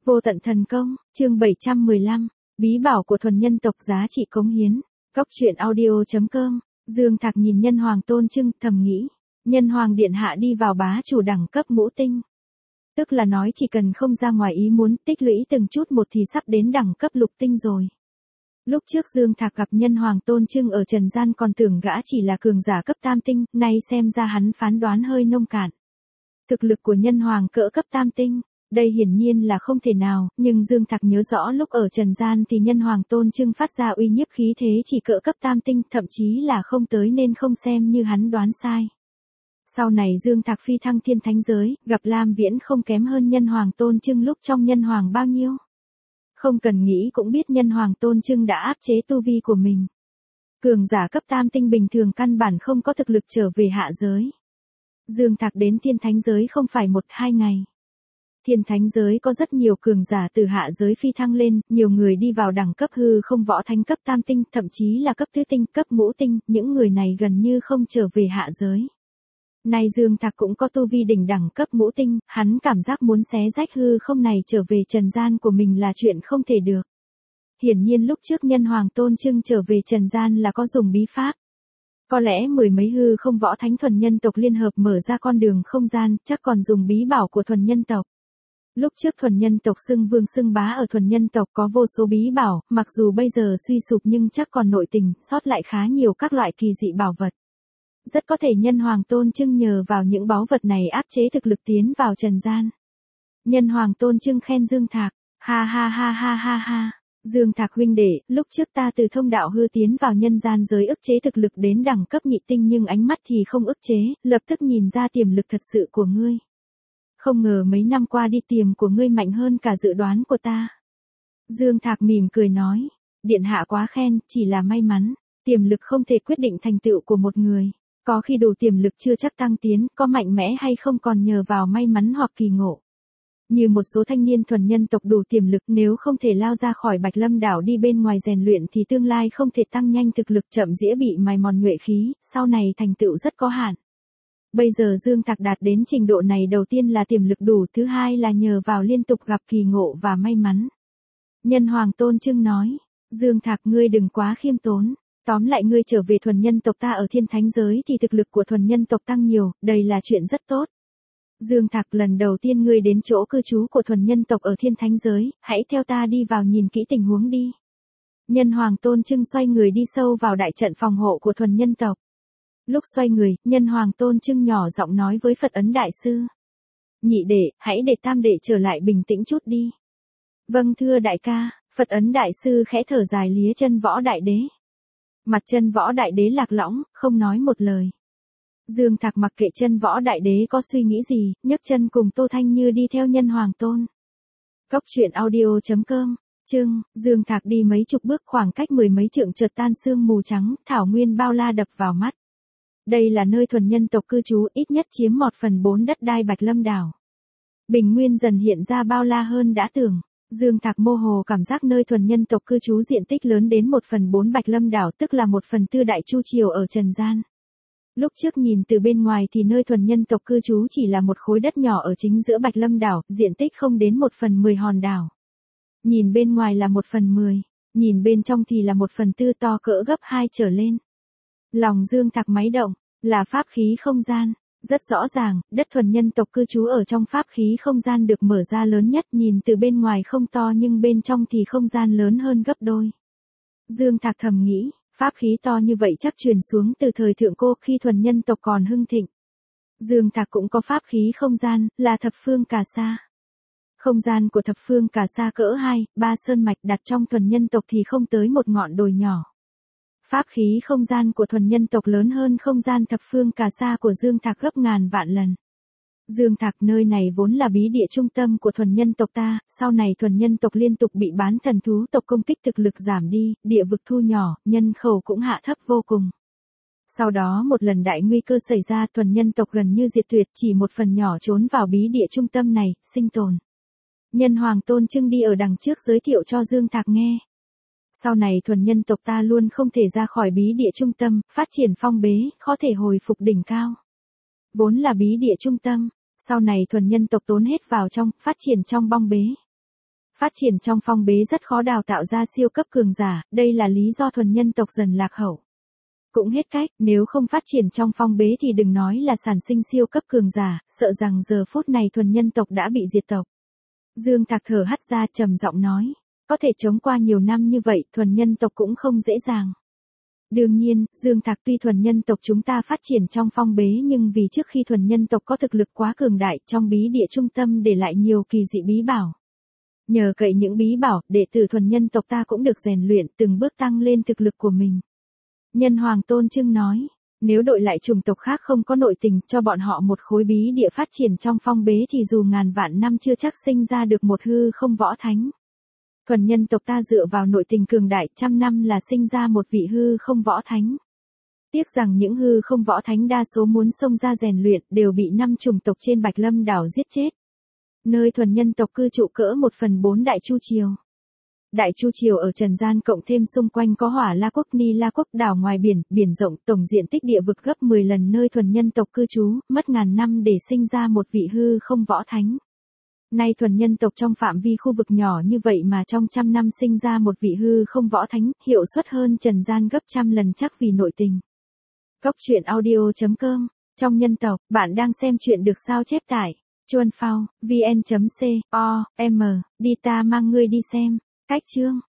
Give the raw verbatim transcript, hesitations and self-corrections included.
Vô tận thần công, chương bảy trăm mười lăm, bí bảo của thuần nhân tộc giá trị cống hiến. Góc truyện audio chấm com. Dương Thạc nhìn Nhân Hoàng Tôn Trưng, thầm nghĩ, Nhân Hoàng điện hạ đi vào bá chủ đẳng cấp ngũ tinh. Tức là nói chỉ cần không ra ngoài ý muốn, tích lũy từng chút một thì sắp đến đẳng cấp lục tinh rồi. Lúc trước Dương Thạc gặp Nhân Hoàng Tôn Trưng ở trần gian còn tưởng gã chỉ là cường giả cấp tam tinh, nay xem ra hắn phán đoán hơi nông cạn. Thực lực của Nhân Hoàng cỡ cấp tam tinh, đây hiển nhiên là không thể nào, nhưng Dương Thạc nhớ rõ lúc ở trần gian thì Nhân Hoàng Tôn Trưng phát ra uy nhiếp khí thế chỉ cỡ cấp tam tinh, thậm chí là không tới nên không xem như hắn đoán sai. Sau này Dương Thạc phi thăng thiên thánh giới, gặp Lam Viễn không kém hơn Nhân Hoàng Tôn Trưng lúc trong Nhân Hoàng bao nhiêu. Không cần nghĩ cũng biết Nhân Hoàng Tôn Trưng đã áp chế tu vi của mình. Cường giả cấp tam tinh bình thường căn bản không có thực lực trở về hạ giới. Dương Thạc đến thiên thánh giới không phải một hai ngày. Thiên thánh giới có rất nhiều cường giả từ hạ giới phi thăng lên, nhiều người đi vào đẳng cấp hư không võ thánh cấp tam tinh, thậm chí là cấp tứ tinh, cấp ngũ tinh, những người này gần như không trở về hạ giới. Nay Dương Thạc cũng có tu vi đỉnh đẳng cấp ngũ tinh, hắn cảm giác muốn xé rách hư không này trở về trần gian của mình là chuyện không thể được. Hiển nhiên lúc trước Nhân Hoàng Tôn Trưng trở về trần gian là có dùng bí pháp. Có lẽ mười mấy hư không võ thánh thuần nhân tộc liên hợp mở ra con đường không gian, chắc còn dùng bí bảo của thuần nhân tộc. Lúc trước thuần nhân tộc xưng vương xưng bá ở thuần nhân tộc có vô số bí bảo, mặc dù bây giờ suy sụp nhưng chắc còn nội tình, sót lại khá nhiều các loại kỳ dị bảo vật. Rất có thể Nhân Hoàng Tôn Trưng nhờ vào những báu vật này áp chế thực lực tiến vào trần gian. Nhân Hoàng Tôn Trưng khen Dương Thạc, ha ha ha ha ha ha. Dương Thạc huynh đệ, lúc trước ta từ thông đạo hư tiến vào nhân gian giới ức chế thực lực đến đẳng cấp nhị tinh nhưng ánh mắt thì không ức chế, lập tức nhìn ra tiềm lực thật sự của ngươi. Không ngờ mấy năm qua đi tiềm của ngươi mạnh hơn cả dự đoán của ta. Dương Thạc mỉm cười nói, điện hạ quá khen, chỉ là may mắn, tiềm lực không thể quyết định thành tựu của một người. Có khi đủ tiềm lực chưa chắc tăng tiến, có mạnh mẽ hay không còn nhờ vào may mắn hoặc kỳ ngộ. Như một số thanh niên thuần nhân tộc đủ tiềm lực nếu không thể lao ra khỏi Bạch Lâm đảo đi bên ngoài rèn luyện thì tương lai không thể tăng nhanh thực lực, chậm rãi bị mài mòn nhuệ khí, sau này thành tựu rất có hạn. Bây giờ Dương Thạc đạt đến trình độ này đầu tiên là tiềm lực đủ, thứ hai là nhờ vào liên tục gặp kỳ ngộ và may mắn. Nhân Hoàng Tôn Trưng nói, Dương Thạc ngươi đừng quá khiêm tốn. Tóm lại ngươi trở về thuần nhân tộc ta ở thiên thánh giới thì thực lực của thuần nhân tộc tăng nhiều, đây là chuyện rất tốt. Dương Thạc lần đầu tiên ngươi đến chỗ cư trú của thuần nhân tộc ở thiên thánh giới, hãy theo ta đi vào nhìn kỹ tình huống đi. Nhân Hoàng Tôn Trưng xoay người đi sâu vào đại trận phòng hộ của thuần nhân tộc. Lúc xoay người, Nhân Hoàng Tôn Trưng nhỏ giọng nói với Phật Ấn Đại Sư. Nhị đệ, hãy để tam đệ trở lại bình tĩnh chút đi. Vâng thưa đại ca, Phật Ấn Đại Sư khẽ thở dài lía chân Võ Đại Đế. Mặt chân Võ Đại Đế lạc lõng, không nói một lời. Dương Thạc mặc kệ chân Võ Đại Đế có suy nghĩ gì, nhấc chân cùng Tô Thanh Như đi theo Nhân Hoàng Tôn. Góc truyện audio chấm com, chương, Dương Thạc đi mấy chục bước khoảng cách mười mấy trượng chợt tan sương mù trắng, thảo nguyên bao la đập vào mắt. Đây là nơi thuần nhân tộc cư trú, ít nhất chiếm một phần bốn đất đai Bạch Lâm đảo. Bình nguyên dần hiện ra bao la hơn đã tưởng. Dương Thạc mơ hồ cảm giác nơi thuần nhân tộc cư trú diện tích lớn đến một phần bốn Bạch Lâm đảo, tức là một phần tư đại chu triều ở trần gian. Lúc trước nhìn từ bên ngoài thì nơi thuần nhân tộc cư trú chỉ là một khối đất nhỏ ở chính giữa Bạch Lâm đảo, diện tích không đến một phần mười hòn đảo. Nhìn bên ngoài là một phần mười, nhìn bên trong thì là một phần tư, to cỡ gấp hai trở lên. Lòng Dương Thạc máy động, là pháp khí không gian. Rất rõ ràng, đất thuần nhân tộc cư trú ở trong pháp khí không gian được mở ra lớn nhất, nhìn từ bên ngoài không to nhưng bên trong thì không gian lớn hơn gấp đôi. Dương Thạc thầm nghĩ, pháp khí to như vậy chắc truyền xuống từ thời thượng cổ khi thuần nhân tộc còn hưng thịnh. Dương Thạc cũng có pháp khí không gian, là thập phương cà sa. Không gian của thập phương cà sa cỡ hai, ba sơn mạch đặt trong thuần nhân tộc thì không tới một ngọn đồi nhỏ. Pháp khí không gian của thuần nhân tộc lớn hơn không gian thập phương cà sa của Dương Thạc gấp ngàn vạn lần. Dương Thạc nơi này vốn là bí địa trung tâm của thuần nhân tộc ta, sau này thuần nhân tộc liên tục bị bán thần thú tộc công kích, thực lực giảm đi, địa vực thu nhỏ, nhân khẩu cũng hạ thấp vô cùng. Sau đó một lần đại nguy cơ xảy ra, thuần nhân tộc gần như diệt tuyệt, chỉ một phần nhỏ trốn vào bí địa trung tâm này, sinh tồn. Nhân Hoàng Tôn Trưng đi ở đằng trước giới thiệu cho Dương Thạc nghe. Sau này thuần nhân tộc ta luôn không thể ra khỏi bí địa trung tâm, phát triển phong bế, khó thể hồi phục đỉnh cao. Vốn là bí địa trung tâm, sau này thuần nhân tộc tốn hết vào trong, phát triển trong bong bế. Phát triển trong phong bế rất khó đào tạo ra siêu cấp cường giả, đây là lý do thuần nhân tộc dần lạc hậu. Cũng hết cách, nếu không phát triển trong phong bế thì đừng nói là sản sinh siêu cấp cường giả, sợ rằng giờ phút này thuần nhân tộc đã bị diệt tộc. Dương Thạc thở hắt ra trầm giọng nói, có thể chống qua nhiều năm như vậy, thuần nhân tộc cũng không dễ dàng. Đương nhiên, Dương Thạc tuy thuần nhân tộc chúng ta phát triển trong phong bế nhưng vì trước khi thuần nhân tộc có thực lực quá cường đại trong bí địa trung tâm để lại nhiều kỳ dị bí bảo. Nhờ cậy những bí bảo, đệ tử thuần nhân tộc ta cũng được rèn luyện từng bước tăng lên thực lực của mình. Nhân Hoàng Tôn Trưng nói, nếu đội lại chủng tộc khác không có nội tình cho bọn họ một khối bí địa phát triển trong phong bế thì dù ngàn vạn năm chưa chắc sinh ra được một hư không võ thánh. Thuần nhân tộc ta dựa vào nội tình cường đại trăm năm là sinh ra một vị hư không võ thánh. Tiếc rằng những hư không võ thánh đa số muốn xông ra rèn luyện đều bị năm chủng tộc trên Bạch Lâm đảo giết chết. Nơi thuần nhân tộc cư trụ cỡ một phần bốn Đại Chu Triều. Đại Chu Triều ở trần gian cộng thêm xung quanh có Hỏa La Quốc, Ni La Quốc, đảo ngoài biển, biển rộng, tổng diện tích địa vực gấp mười lần nơi thuần nhân tộc cư trú, mất ngàn năm để sinh ra một vị hư không võ thánh. Nay thuần nhân tộc trong phạm vi khu vực nhỏ như vậy mà trong trăm năm sinh ra một vị hư không võ thánh, hiệu suất hơn trần gian gấp trăm lần chắc vì nội tình. Góc truyện audio chấm com, trong nhân tộc, bạn đang xem chuyện được sao chép tải. Chuan Phao, vn chấm c o m, đi ta mang ngươi đi xem. Cách chương